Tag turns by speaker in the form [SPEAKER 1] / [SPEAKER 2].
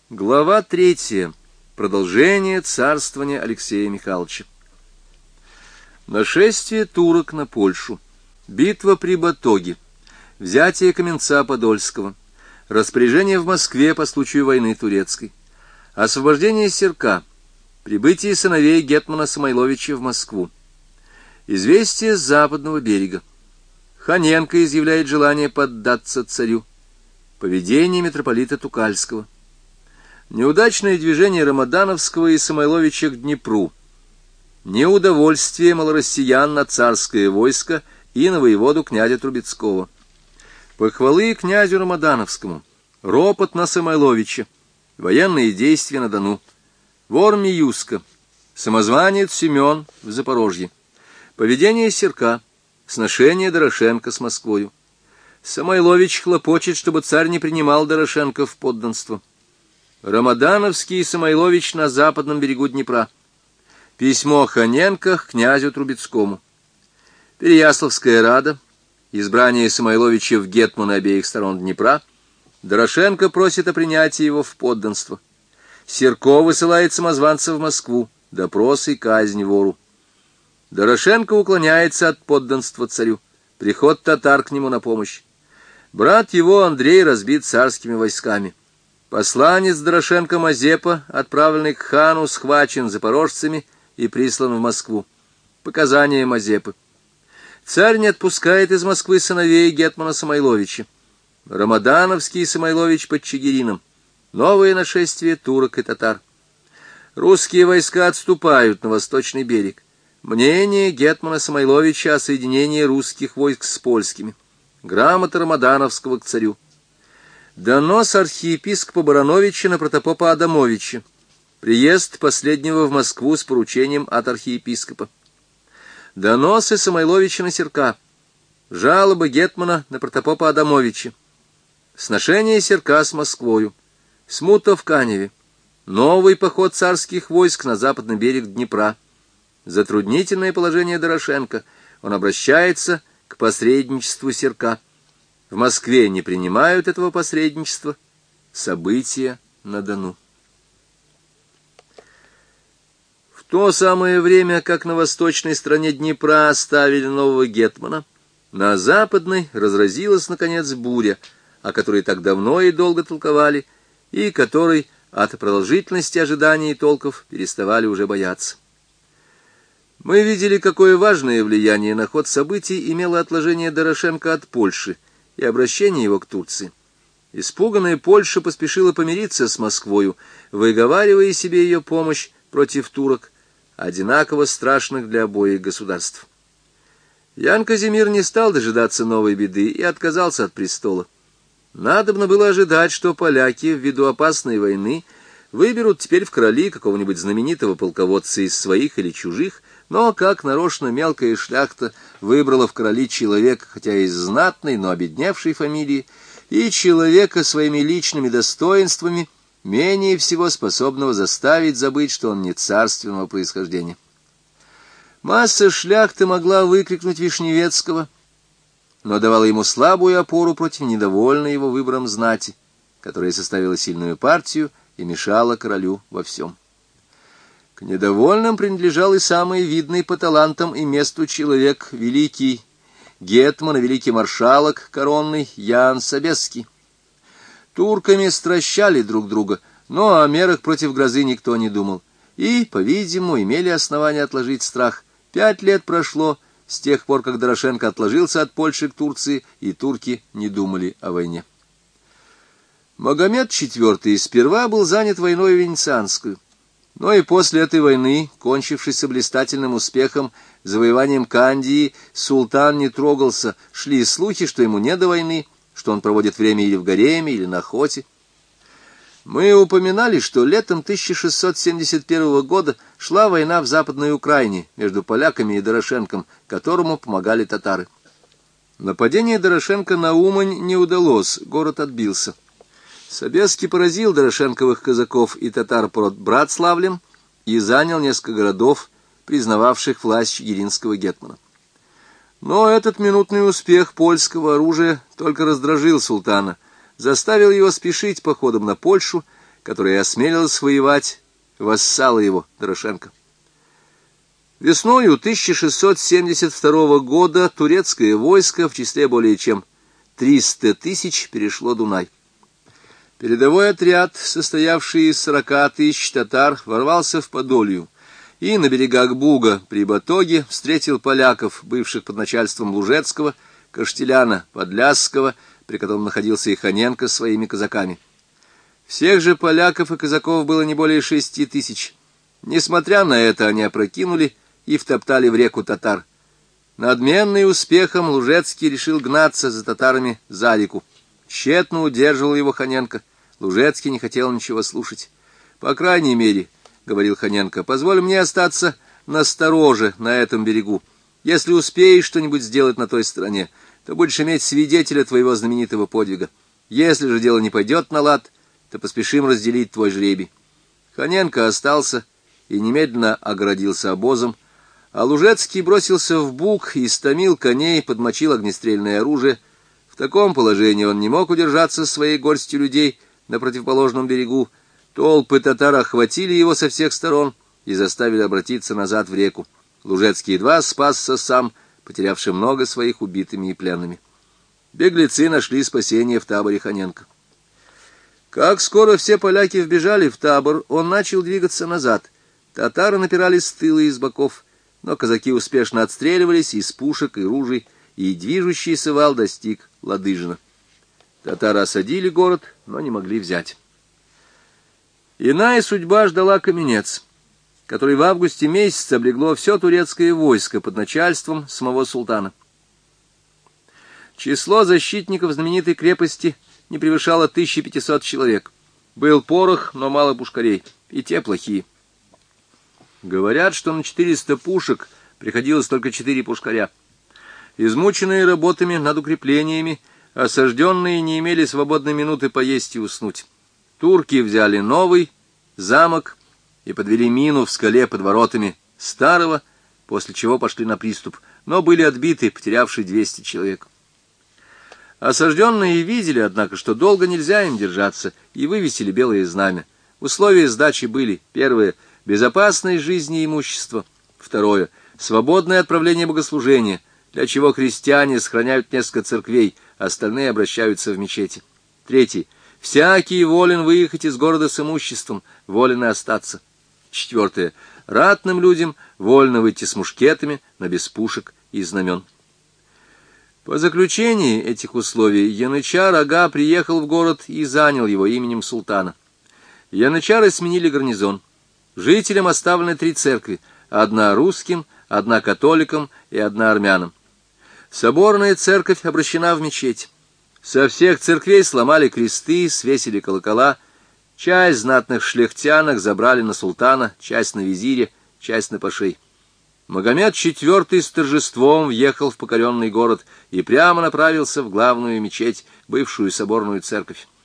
[SPEAKER 1] Глава 3. Продолжение царствования Алексея Михайловича. Нашествие турок на Польшу. Битва при Батоге. Взятие Каменца Подольского. Распоряжение в Москве по случаю войны турецкой. Освобождение Серка. Прибытие сыновей гетмана Самойловича в Москву. Известие с западного берега. Ханенко изъявляет желание поддаться царю. Поведение митрополита Тукальского. Неудачное движение Рамадановского и Самойловича к Днепру. Неудовольствие малороссиян на царское войско и на воеводу князя Трубецкого. Похвалы князю Рамадановскому. Ропот на Самойловича. Военные действия на Дону. Вор Миюска. Самозванец Семен в Запорожье. Поведение Серка. Сношение Дорошенко с Москвою. Самойлович хлопочет, чтобы царь не принимал Дорошенко в подданство. Рамадановский и Самойлович на западном берегу Днепра. Письмо Ханенко к князю Трубецкому. Переяславская рада. Избрание Самойловича в гетманы обеих сторон Днепра. Дорошенко просит о принятии его в подданство. Серко высылает самозванца в Москву. Допрос и казнь вору. Дорошенко уклоняется от подданства царю. Приход татар к нему на помощь. Брат его Андрей разбит царскими войсками. Посланец Дорошенко Мазепа, отправленный к хану, схвачен запорожцами и прислан в Москву. Показания Мазепы. Царь не отпускает из Москвы сыновей гетмана Самойловича. Рамадановский и Самойлович под Чигирином. Новое нашествие турок и татар. Русские войска отступают на восточный берег. Мнение гетмана Самойловича о соединении русских войск с польскими. Грамота Рамадановского к царю. Донос архиепископа Барановича на протопопа Адамовича. Приезд последнего в Москву с поручением от архиепископа. Доносы Самойловича на Серка. Жалобы гетмана на протопопа Адамовича. Сношение Серка с Москвою. Смута в Каневе. Новый поход царских войск на западный берег Днепра. Затруднительное положение Дорошенко. Он обращается к посредничеству Серка. В Москве не принимают этого посредничества. События на Дону. В то самое время, как на восточной стороне Днепра оставили нового гетмана, на западной разразилась, наконец, буря, о которой так давно и долго толковали, и которой от продолжительности ожиданий и толков переставали уже бояться. Мы видели, какое важное влияние на ход событий имело отложение Дорошенко от Польши и обращение его к Турции. Испуганная Польша поспешила помириться с Москвою, выговаривая себе ее помощь против турок, одинаково страшных для обоих государств. Ян Казимир не стал дожидаться новой беды и отказался от престола. Надобно было ожидать, что поляки, ввиду опасной войны, выберут теперь в короли какого-нибудь знаменитого полководца из своих или чужих, но, как нарочно, мелкая шляхта выбрала в короли человека, хотя и из знатной, но обедневшей фамилии, и человека своими личными достоинствами, менее всего способного заставить забыть, что он не царственного происхождения. Масса шляхты могла выкрикнуть Вишневецкого, но давала ему слабую опору против недовольной его выбором знати, которая составила сильную партию и мешала королю во всем. К недовольным принадлежал и самый видный по талантам и месту человек, великий гетман и великий маршалок коронный Ян Собеский. Турками стращали друг друга, но о мерах против грозы никто не думал, и, по-видимому, имели основания отложить страх. 5 лет прошло с тех пор, как Дорошенко отложился от Польши к Турции, и турки не думали о войне. Магомед IV сперва был занят войной венецианскую. Но и после этой войны, кончившейся блистательным успехом, завоеванием Кандии, султан не трогался, шли слухи, что ему не до войны, что он проводит время или в гареме, или на охоте. Мы упоминали, что летом 1671 года шла война в Западной Украине между поляками и Дорошенком, которому помогали татары. Нападение Дорошенко на Умань не удалось, город отбился. Собеский поразил дорошенковых казаков и татар под Братславлем и занял несколько городов, признававших власть чигиринского гетмана. Но этот минутный успех польского оружия только раздражил султана, заставил его спешить походом на Польшу которая осмелилась воевать, вассала его Дорошенко. Весною 1672 года турецкое войско в числе более чем 300 тысяч перешло Дунай. Передовой отряд, состоявший из 40 тысяч татар, ворвался в Подолью и на берегах Буга при Батоге встретил поляков, бывших под начальством Лужецкого, Каштеляна, Подлясского, при котором находился и Ханенко с своими казаками. Всех же поляков и казаков было не более 6 тысяч. Несмотря на это, они опрокинули и втоптали в реку татар. Надменный успехом Лужецкий решил гнаться за татарами за реку. Тщетно удерживал его Ханенко. Лужецкий не хотел ничего слушать. «По крайней мере, — говорил Ханенко, — позволь мне остаться настороже на этом берегу. Если успеешь что-нибудь сделать на той стороне, то будешь иметь свидетеля твоего знаменитого подвига. Если же дело не пойдет на лад, то поспешим разделить твой жребий». Ханенко остался и немедленно огородился обозом, а Лужецкий бросился в Буг и стомил коней, подмочил огнестрельное оружие. В таком положении он не мог удержаться своей горстью людей на противоположном берегу. Толпы татар охватили его со всех сторон и заставили обратиться назад в реку. Лужецкий едва спасся сам, потерявший много своих убитыми и пленными. Беглецы нашли спасение в таборе Ханенко. Как скоро все поляки вбежали в табор, он начал двигаться назад. Татары напирали с тыла и с боков, но казаки успешно отстреливались из пушек и ружей, и движущийся вал достиг Ладыжина. Татары осадили город, но не могли взять. Иная судьба ждала Каменец, который в августе месяце облегло все турецкое войско под начальством самого султана. Число защитников знаменитой крепости не превышало 1500 человек. Был порох, но мало пушкарей, и те плохие. Говорят, что на 400 пушек приходилось только 4 пушкаря. Измученные работами над укреплениями, осажденные не имели свободной минуты поесть и уснуть. Турки взяли новый замок и подвели мину в скале под воротами старого, после чего пошли на приступ, но были отбиты, потерявшие 200 человек. Осажденные видели, однако, что долго нельзя им держаться, и вывесили белое знамя. Условия сдачи были: первое — безопасность жизни и имущества; второе — свободное отправление богослужения, для чего христиане сохраняют несколько церквей, остальные обращаются в мечети; третье — всякий волен выехать из города с имуществом, волен и остаться; четвертое — ратным людям вольно выйти с мушкетами, но без пушек и знамен. По заключении этих условий янычар Ага приехал в город и занял его именем султана. Янычары сменили гарнизон. Жителям оставлены 3 церкви: одна русским, одна католикам и одна армянам. Соборная церковь обращена в мечеть. Со всех церквей сломали кресты, свесили колокола. Часть знатных шляхтянок забрали на султана, часть на визиря, часть на пашей. Магомед IV с торжеством въехал в покоренный город и прямо направился в главную мечеть, бывшую соборную церковь.